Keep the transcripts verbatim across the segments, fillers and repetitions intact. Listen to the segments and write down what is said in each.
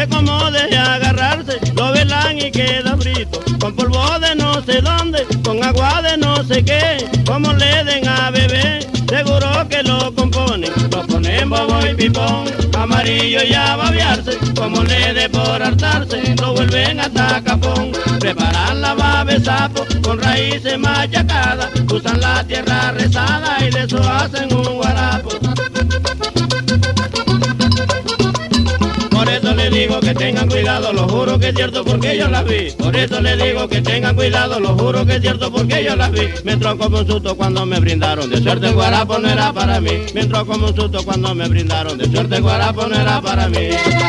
que como deje agarrarse, lo velan y queda frito, con polvo de no sé dónde, con agua de no sé qué, como le den a beber, seguro que lo componen, lo ponen bobo y pipón, amarillo y a babearse, como le dé por hartarse, lo vuelven hasta capón, preparan la baba de sapo, con raíces machacadas, usan la tierra rezada y de eso hacen un guarapo. Por eso les digo que tengan cuidado, lo juro que es cierto porque yo las vi. Por eso les digo que tengan cuidado, lo juro que es cierto porque yo las vi. Me entró como un susto cuando me brindaron, de suerte el guarapo no era para mí. Me entró como un susto cuando me brindaron, de suerte el guarapo no era para mí.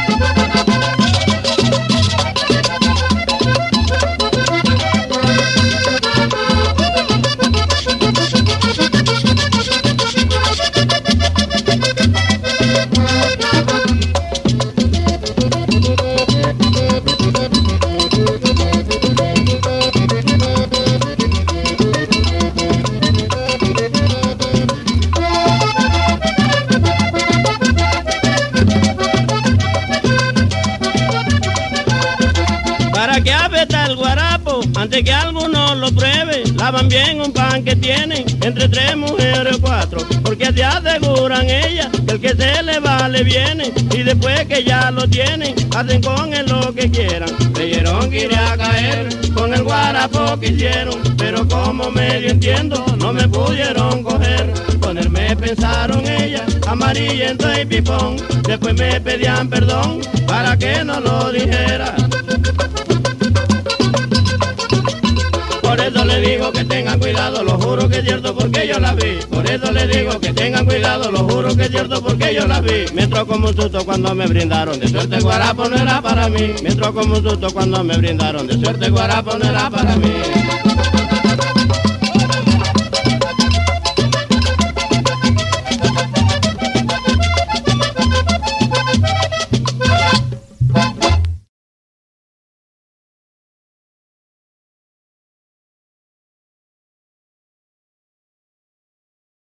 Para que apesta el guarapo, antes que alguno lo pruebe, lavan bien un pan que tienen entre tres mujeres o cuatro, porque así aseguran ellas que el que se le va le viene, y después que ya lo tienen, hacen con él lo que quieran. Creyeron que iría a caer con el guarapo que hicieron, pero como medio entiendo, no me pudieron coger. Ponerme pensaron ellas, amarillento y pipón, después me pedían perdón para que no lo dijera. Por eso les digo que tengan cuidado, lo juro que es cierto porque yo las vi. Por eso les digo que tengan cuidado, lo juro que es cierto porque yo las vi. Me entró como un susto cuando me brindaron, de suerte el guarapo no era para mí. Me entró como un susto cuando me brindaron, de suerte el guarapo no era para mí.